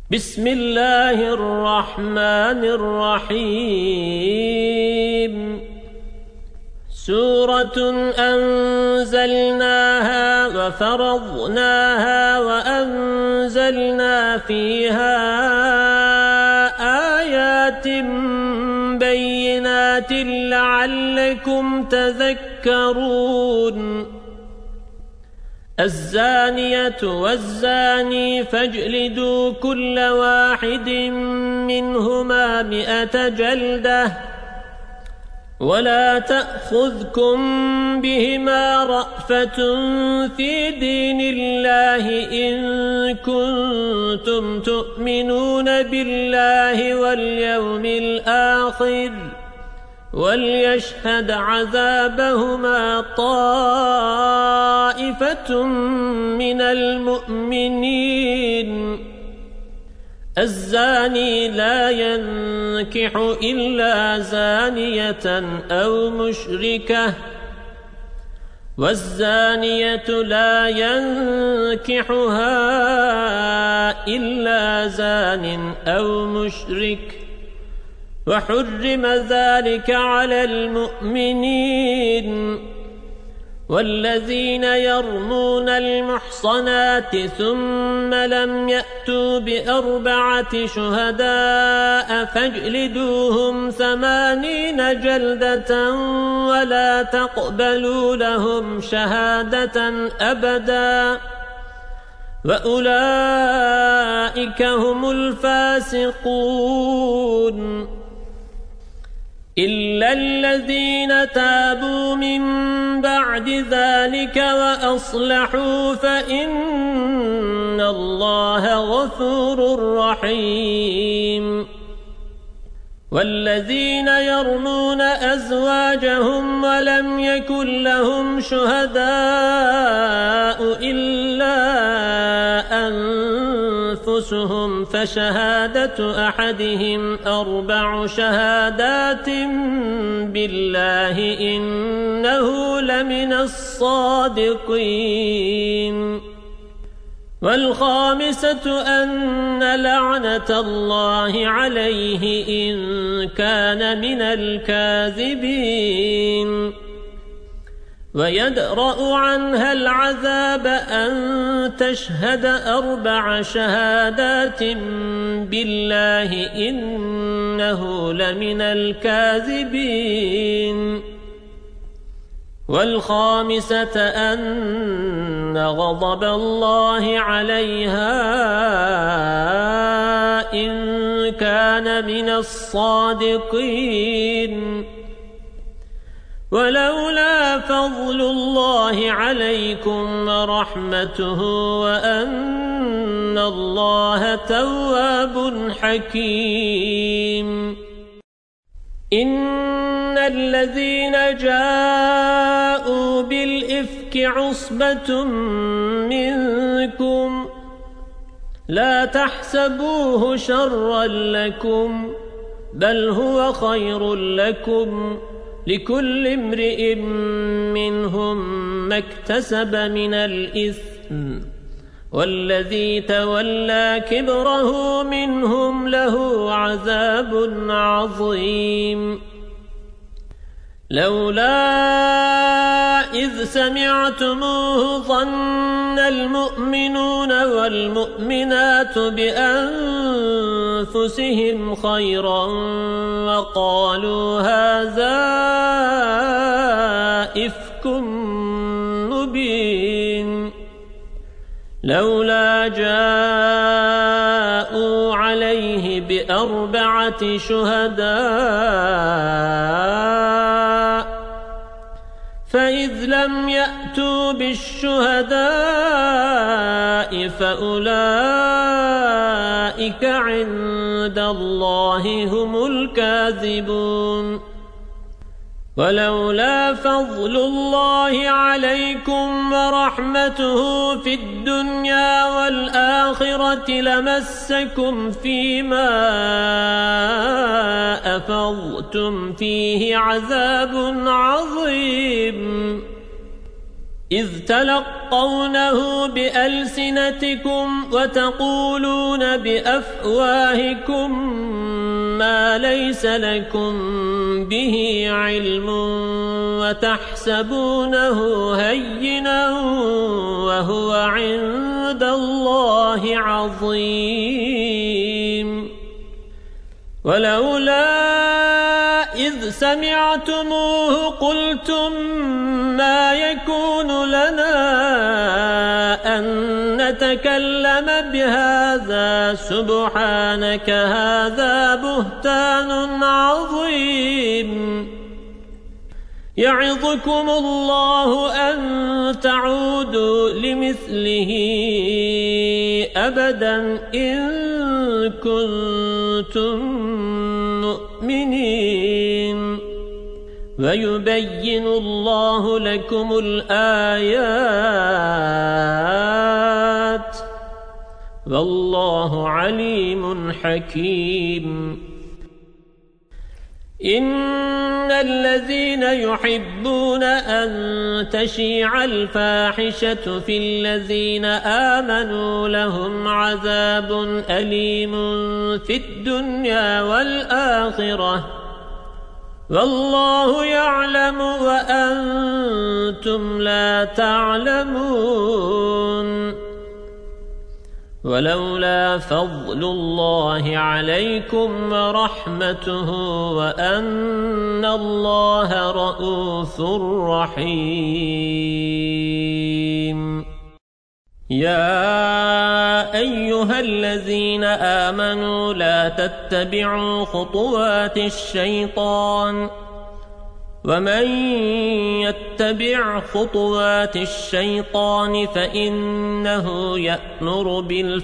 بسم الله الرحمن الرحيم سورة أنزلناها وفرضناها وأنزلنا فيها آيات بينات لعلكم تذكرون الزانية والزاني فاجلدوا كل واحد منهما 100 جلدة ولا تأخذكم بهما رأفة في دين الله إن كنتم تؤمنون بالله واليوم الآخر وليشهد عذابهما طائفة من المؤمنين الزاني لا ينكح إلا زانية أو مشركة والزانية لا ينكحها إلا زان أو مشرك وحرم ذلك على المؤمنين والذين يرمون المحصنات ثم لم يأتوا ب4 شهداء فاجلدوهم 80 جلدة ولا تقبلوا لهم شهادة أبدا وأولئك هم الفاسقون إلا الذين تابوا من بعد ذلك وأصلحوا فإن الله غفور رحيم والذين يرمون أزواجهم ولم يكن لهم شهداء إلا أنفسهم فشهادة أحدهم 4 شهادات بالله إنه لمن الصادقين والخامسة أن لعنة الله عليه إن كان من الكاذبين ويدرأ عنها العذاب أن تشهد 4 شهادات بالله إنه لمن الكاذبين والخامسة أن غضب الله عليها إن كان من الصادقين ولولا فضل الله عليكم ورحمته وأن الله تواب حكيم إن الذين جاءوا بالإفك عصبة منكم لا تحسبوه شرا لكم بل هو خير لكم لكل امرئ منهم ما اكتسب من الإثم والذي تولى كبره منهم له عذاب عظيم لولا إذ سمعتموه ظن المؤمنون والمؤمنات بأنفسهم خيرا وقالوا هذا إفك مبين لولا جاءوا عليه ب4 شهداء فإذ لم يأتوا بالشهداء فأولئك عند الله هم الكاذبون ولولا فضل الله عليكم ورحمته في الدنيا والآخرة لمسكم فيما أفضتم فيه عذاب عظيم إذ تلقونه بألسنتكم وتقولون بأفواهكم ما ليس لكم به علم وتحسبونه هينا وهو عند الله عظيم ولولا إذ سمعتموه قلتم ما يكون لنا أن نتكلم بهذا سبحانك هذا بهتان عظيم يعظكم الله أن تعودوا لمثله أبدا إن كنتم مؤمنين ويبين الله لكم الآيات والله عليم حكيم إن الذين يحبون أن تشيع الفاحشة في الذين آمنوا لهم عذاب أليم في الدنيا والآخرة والله يعلم وأنتم لا تعلمون ولولا فضل الله عليكم ورحمته وأن الله رؤوف رحيم يا أيها الذين آمنوا لا تتبعوا خطوات الشيطان ومن يتبع خطوات الشيطان فإنه يأمر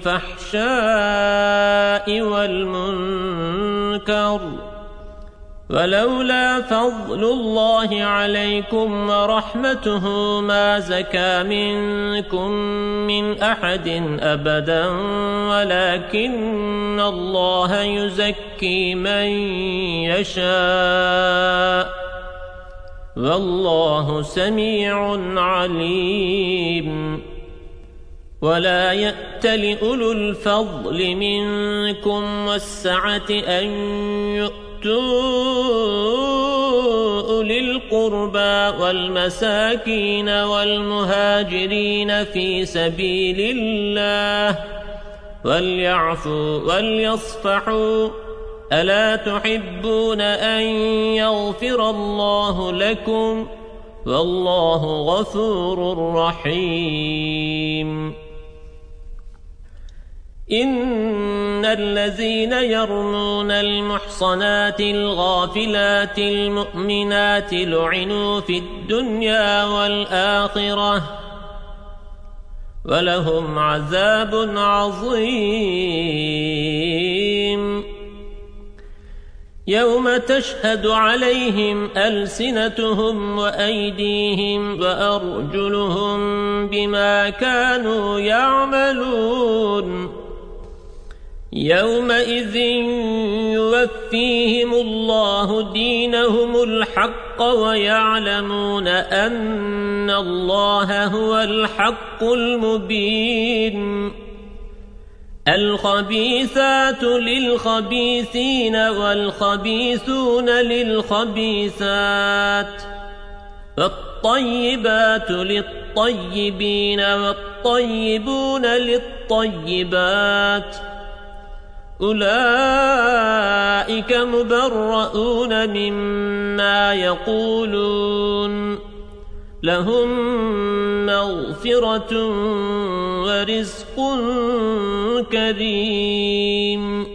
بالفحشاء والمنكر ولولا فضل الله عليكم ورحمته ما زكى منكم من أحد أبدا ولكن الله يزكي من يشاء والله سميع عليم ولا يأتل أولو الفضل منكم والسعة أن أولي القربى والمساكين والمهاجرين في سبيل الله وليعفوا وليصفحوا ألا تحبون أن يغفر الله لكم والله غفور رحيم إن الذين يرمون المحصنات الغافلات المؤمنات لعنوا في الدنيا والآخرة ولهم عذاب عظيم يوم تشهد عليهم ألسنتهم وأيديهم وأرجلهم بما كانوا يعملون يومئذ يوفيهم الله دينهم الحق ويعلمون أن الله هو الحق المبين الخبيثات للخبيثين والخبيثون للخبيثات والطيبات للطيبين والطيبون للطيبات أولئك مبرؤون مما يقولون لهم مغفرة ورزق كريم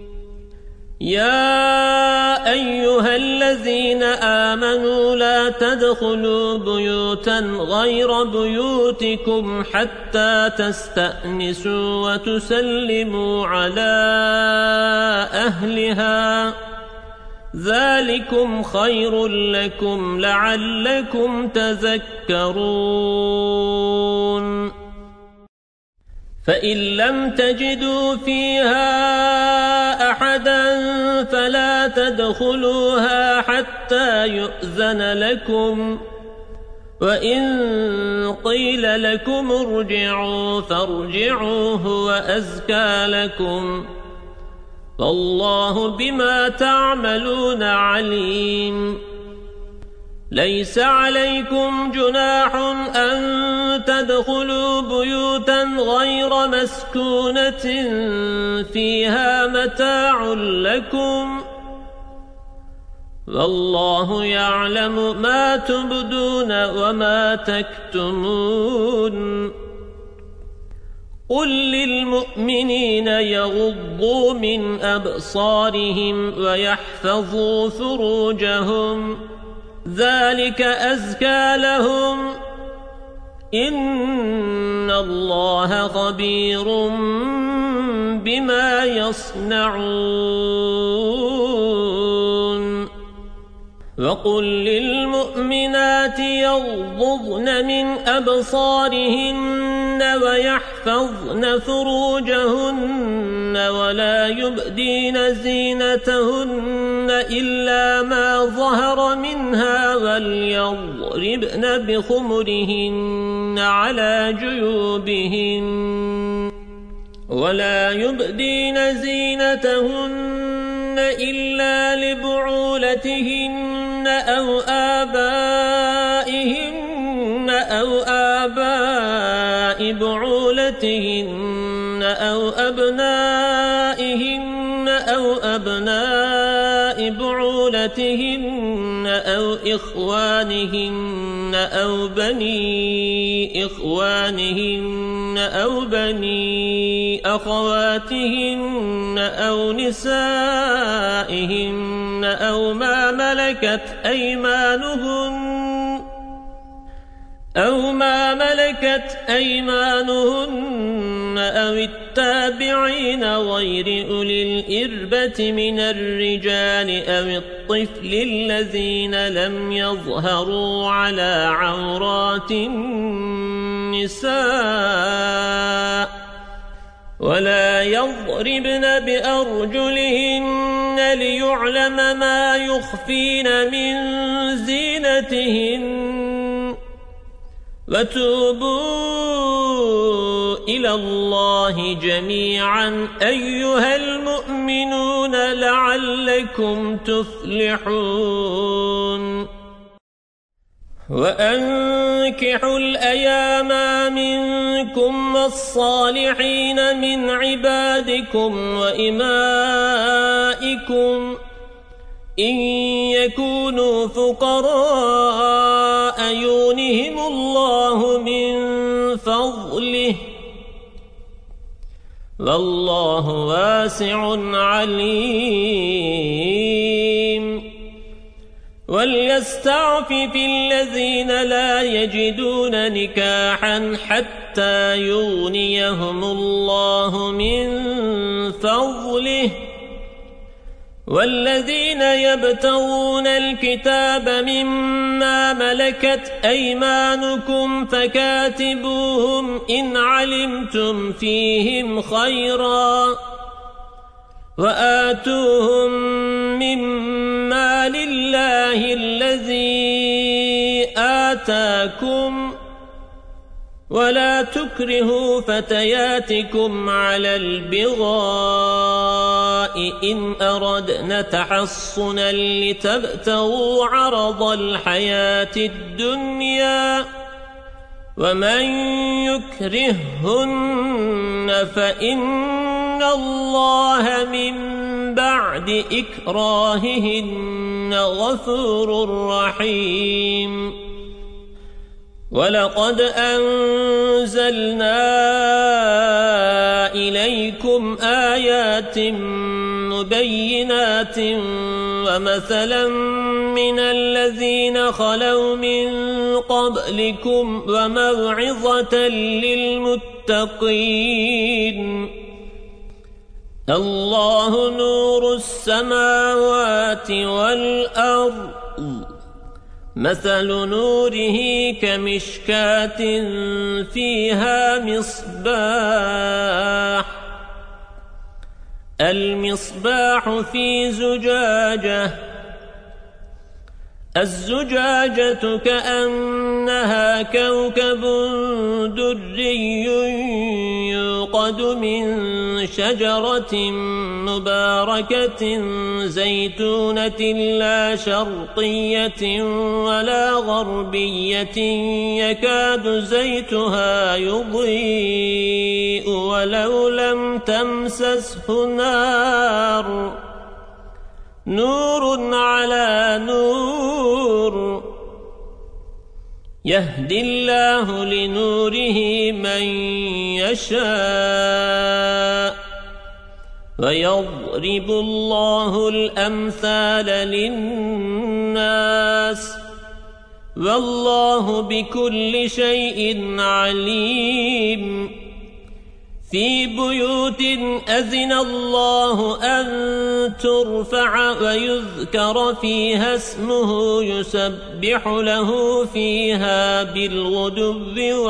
يا أيها الذين آمنوا لا تدخلوا بيوتا غير بيوتكم حتى تستأنسوا وتسلموا على أهلها ذلكم خير لكم لعلكم تذكرون فإن لم تجدوا فيها أحدا فلا تدخلوها حتى يؤذن لكم وإن قيل لكم ارجعوا فارجعوا هو أزكى لكم فالله بما تعملون عليم ليس عليكم جناح أن تدخلوا بيوتا غير مسكونة فيها متاع لكم والله يعلم ما تبدون وما تكتمون قل للمؤمنين يغضوا من أبصارهم ويحفظوا فروجهم ذلك أزكى لهم إن الله خبير بما يصنعون وقل للمؤمنات يغضضن من أبصارهن ويحفظن فروجهن ولا يبدين زينتهن إلا ما ظهر منها وليضربن بخمرهن على جيوبهن ولا يبدين زينتهن إلا لبعولتهن أو آباء بعولتهن أو أبناء بعولتهن أو إخوانهن أو بني إخوانهن أو بني أخواتهن أو نسائهن أو ما ملكت أيمانهن أو التابعين غير أولي الإربة من الرجال أو الطفل الذين لم يظهروا على عورات النساء ولا يضربن بأرجلهن ليعلم ما يخفين من زينتهن وتوبوا إلى الله جميعا أيها المؤمنون لعلكم تفلحون وأنكحوا الأيام منكم والصالحين من عبادكم وإمائكم إن يكونوا فقراء يغنهم الله من فضله والله واسع عليم وليستعفف الذين لا يجدون نكاحا حتى يغنيهم الله من فضله والذين يبتغون الكتاب مما ملكت أيمانكم فكاتبوهم إن علمتم فيهم خيرا وآتوهم مما لله الذي آتاكم ولا تكرهوا فتياتكم على البغاء إن أردنا تحصنا لتبتغوا عرض الحياة الدنيا ومن يكرههن فإن الله من بعد إكراههن غفور رحيم ولقد أنزلنا إليكم آيات مبينات ومثلا من الذين خلوا من قبلكم وموعظة للمتقين الله نور السماوات والأرض مثل نوره كمشكاة فيها مصباح المصباح في زجاجة الزجاجة كأنها كوكب دري يوقد من شجرة مباركة زيتونة لا شرقية ولا غربية يكاد زيتها يضيء ولو لم تمسسه نار نور على نور يهدي الله لنوره من يشاء ويضرب الله الأمثال للناس والله بكل شيء عليم في بيوت أذن الله أن ترفع ويذكر فيها اسمه يسبح له فيها بالغدو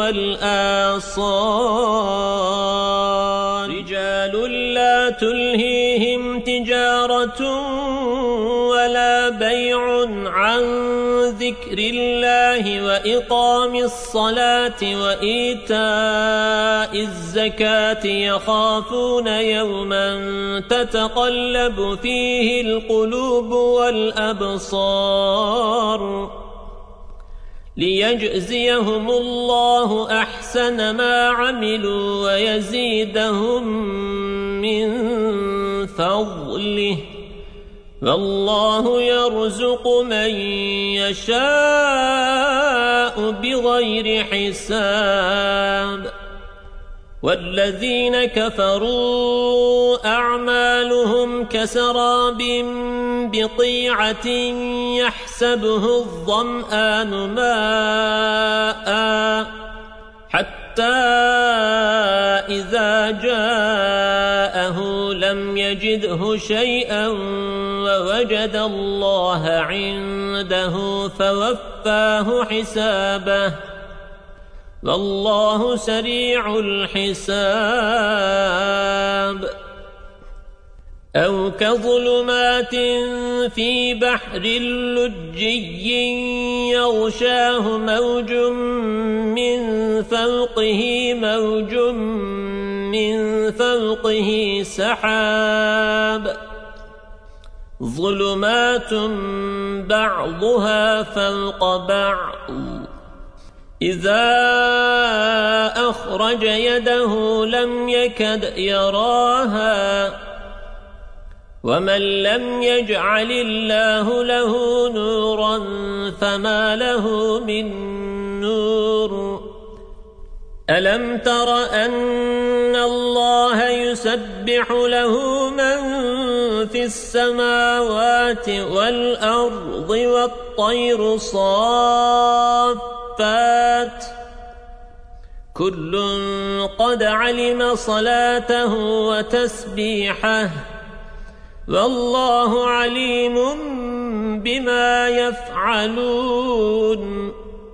والآصال رجال لا تلهيهم تجارة ولا بيع عن ذكر الله وإقام الصلاة وإيتاء الزكاة يخافون يوما تتقلب فيه القلوب والأبصار ليجزيهم الله أحسن ما عملوا ويزيدهم من فضله والله يرزق من يشاء بغير حساب والذين كفروا أعمالهم كسراب بقيعة يحسبه الظمآن ماء حتى إذا جاءه لم يجده شيئا ووجد الله عنده فوفاه حسابه والله سريع الحساب أو كظلمات في بحر لجي يغشاه موج من فوقه موج من فوقه سحاب ظلمات بعضها فوق بعض إذا أخرج يده لم يكد يراها ومن لم يجعل الله له نورا فما له من نور ألم تر أن الله يسبح له من في السماوات والأرض والطير صافات كل قد علم صلاته وتسبيحه والله عليم بما يفعلون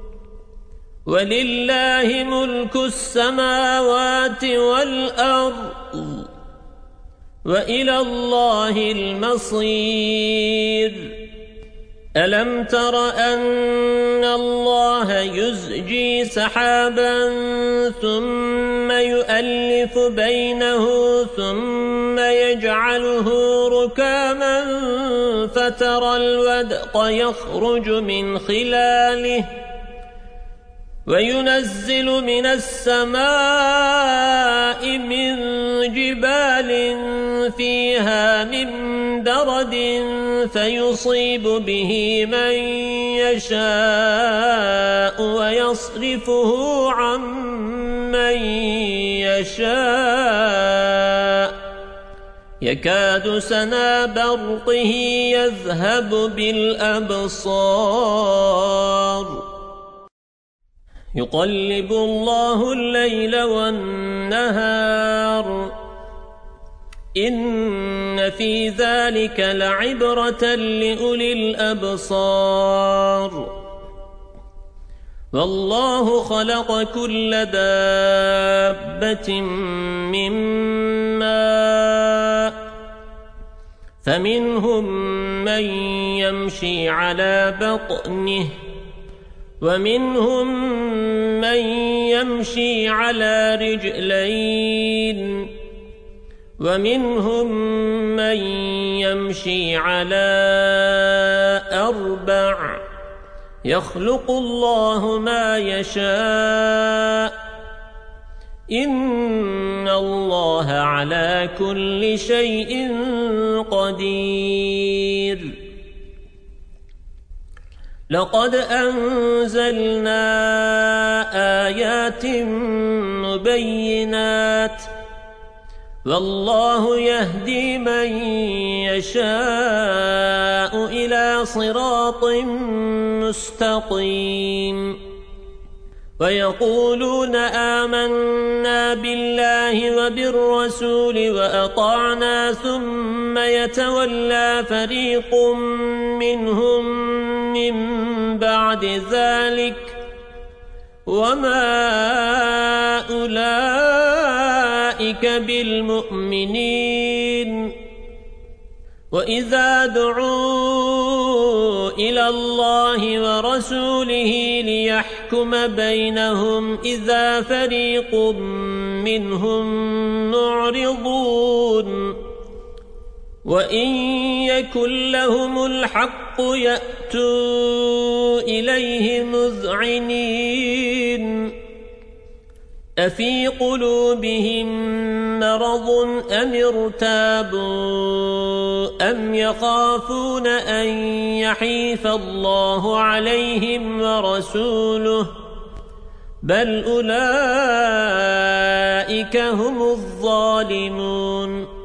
ولله ملك السماوات والأرض وإلى الله المصير ألم تر أن الله يزجي سحابا ثم يؤلف بينه ثم يجعله ركاما فترى الودق يخرج من خلاله وينزل من السماء من جبال فيها من برد فيصيب به من يشاء ويصرفه عن من يشاء يكاد سنا برقه يذهب بالأبصار يقلب الله الليل والنهار إن في ذلك لعبرة لأولي الأبصار والله خلق كل دابة من ماء فمنهم من يمشي على بطنه ومنهم من يمشي على رجلين ومنهم من يمشي على 4 يخلق الله ما يشاء إن الله على كل شيء قدير لقد أنزلنا آيات مبينات والله يهدي من يشاء إلى صراط مستقيم ويقولون آمنا بالله وبالرسول وأطعنا ثم يتولى فريق منهم من بعد ذلك وما أولئك بالمؤمنين وإذا دعوا إلى الله ورسوله ليحكم بينهم إذا فريق منهم معرضون وإن يكن لهم الحق يأتوا إليه مذعنين أفي قلوبهم مرض أم ارتابوا أم يخافون أن يحيف الله عليهم ورسوله بل أولئك هم الظالمون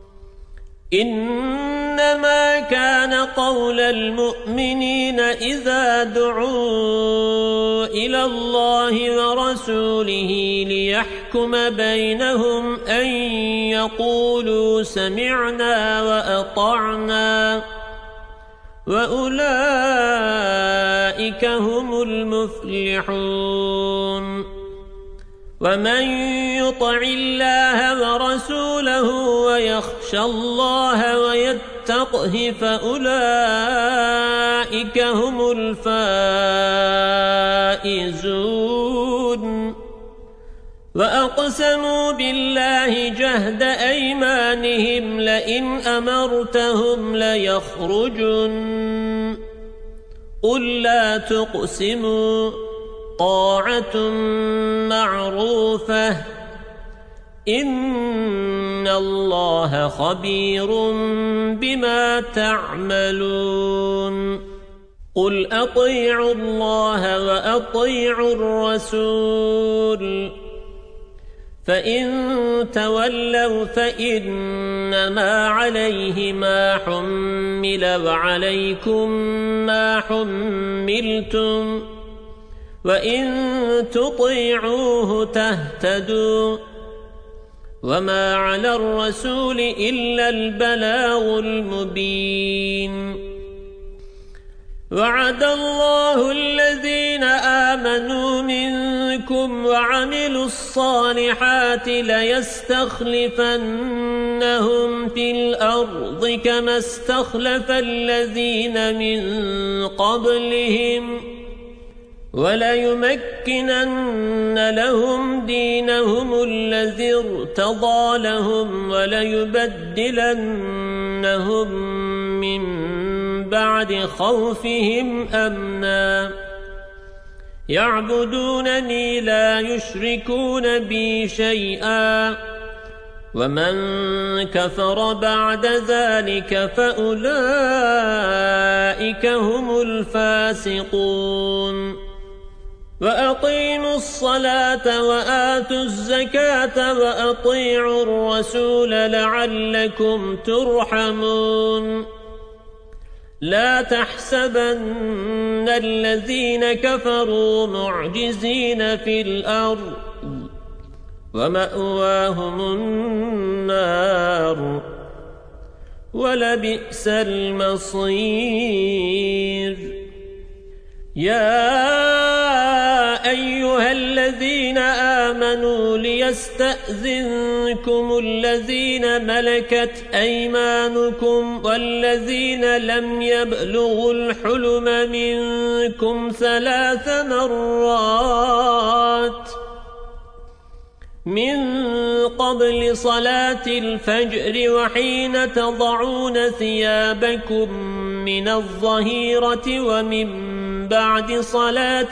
إنما كان قول المؤمنين إذا دعوا إلى الله ورسوله ليحكم بينهم أن يقولوا سمعنا وأطعنا وأولئك هم المفلحون ومن يطع الله ورسوله ويخشى الله ويتقه فأولئك هم الفائزون وأقسموا بالله جهد أيمانهم لئن أمرتهم ليخرجن قل لا تقسموا طاعة معروفة إن الله خبير بما تعملون قل أطيعوا الله وأطيعوا الرسول فإن تولوا فإنما عليه ما حمل وعليكم ما حملتم وإن تطيعوه تهتدوا وما على الرسول إلا البلاغ المبين وعد الله الذين آمنوا منكم وعملوا الصالحات ليستخلفنهم في الأرض كما استخلف الذين من قبلهم وليمكنن لهم دينهم الذي ارتضى لهم وليبدلنهم من بعد خوفهم أمنا يعبدونني لا يشركون بي شيئا ومن كفر بعد ذلك فأولئك هم الفاسقون وأقيموا الصلاة وآتوا الزكاة وأطيعوا الرسول لعلكم ترحمون لا تحسبن الذين كفروا معجزين في الأرض ومأواهم النار ولبئس المصير يا أيها أيها الذين آمنوا ليستأذنكم الذين ملكت أيمانكم والذين لم يبلغوا الحلم منكم 3 مرات من قبل صلاة الفجر وحين تضعون ثيابكم من الظهيرة ومن بعد صلاة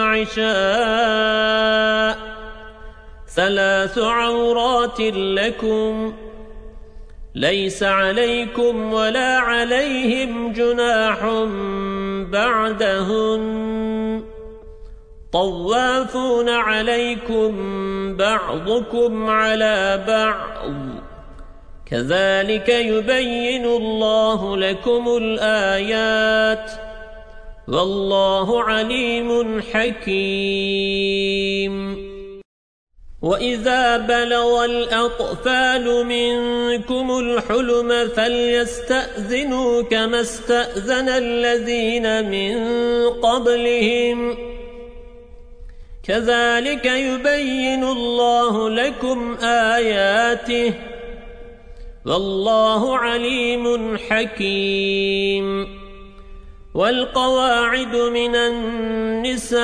العشاء 3 عورات لكم ليس عليكم ولا عليهم جناح بعدهن طوافون عليكم بعضكم على بعض كذلك يبين الله لكم الآيات والله عليم حكيم وإذا بلغ الأطفال منكم الحلم فليستأذنوا كما استأذن الذين من قبلهم كذلك يبين الله لكم آياته والله عليم حكيم والقواعد من النساء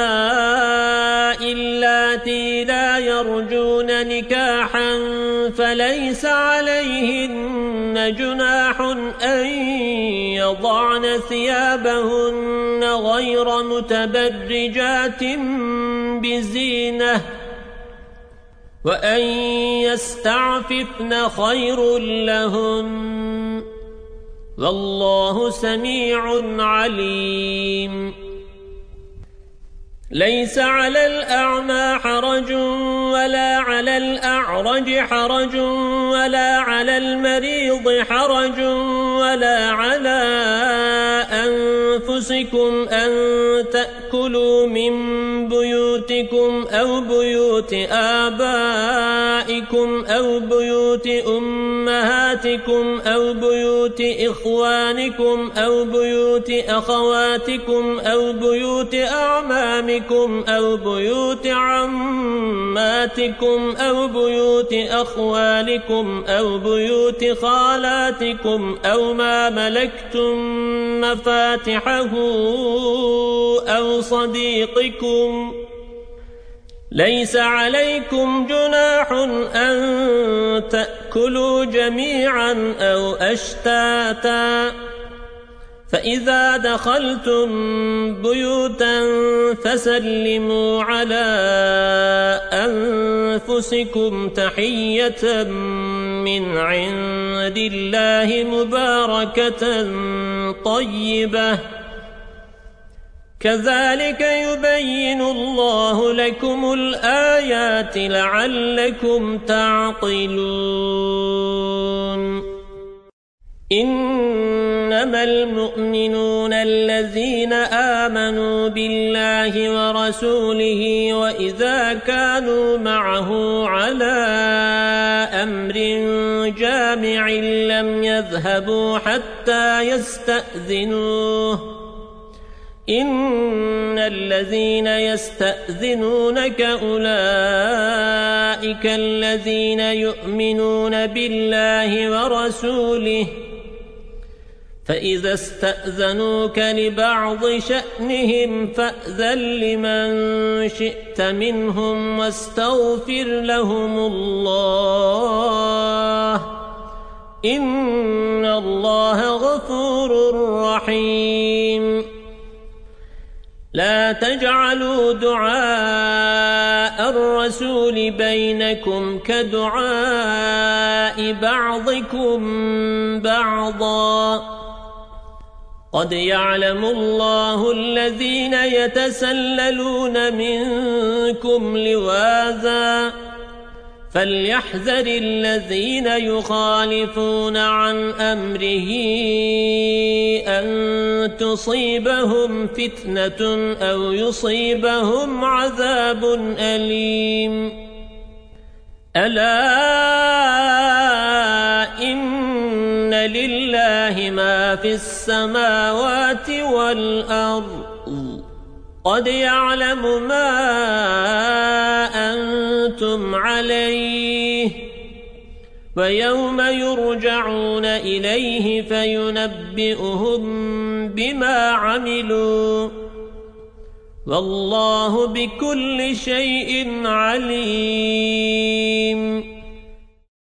اللاتي لا يرجون نكاحا فليس عليهن جناح أن يضعن ثيابهن غير متبرجات بزينة وأن يستعففن خير لهن والله سميع عليم ليس على الأعمى حرج ولا على الأعرج حرج ولا على المريض حرج ولا على أنفسكم أن تأكلوا من بيوتكم أو بيوت آبائكم أو بيوت أمهاتكم أو بيوت إخوانكم أو بيوت أخواتكم أو بيوت أعمامكم أو بيوت عماتكم أو بيوت أخوالكم أو بيوت خالاتكم أو ما ملكتم مفاتحه أو صديقكم ليس عليكم جناح أن تأكلوا جميعا أو أشتاتا فإذا دخلتم بيوتا فسلموا على أنفسكم تحية من عند الله مباركة طيبة كذلك يبين الله لكم الآيات لعلكم تعقلون إنما المؤمنون الذين آمنوا بالله ورسوله وإذا كانوا معه على أمر جامع لم يذهبوا حتى يستأذنوه إن الذين يستأذنونك أولئك الذين يؤمنون بالله ورسوله فإذا استأذنوك لبعض شأنهم فأذن لمن شئت منهم واستغفر لهم الله إن الله غفور رحيم لا تجعلوا دعاء الرسول بينكم كدعاء بعضكم بعضا قد يعلم الله الذين يتسللون منكم لواذا فليحذر الذين يخالفون عن أمره أن تصيبهم فتنة أو يصيبهم عذاب أليم ألا إن لله ما في السماوات والأرض قد يعلم ما أنتم عليه ويوم يرجعون إليه فينبئهم بما عملوا والله بكل شيء عليم.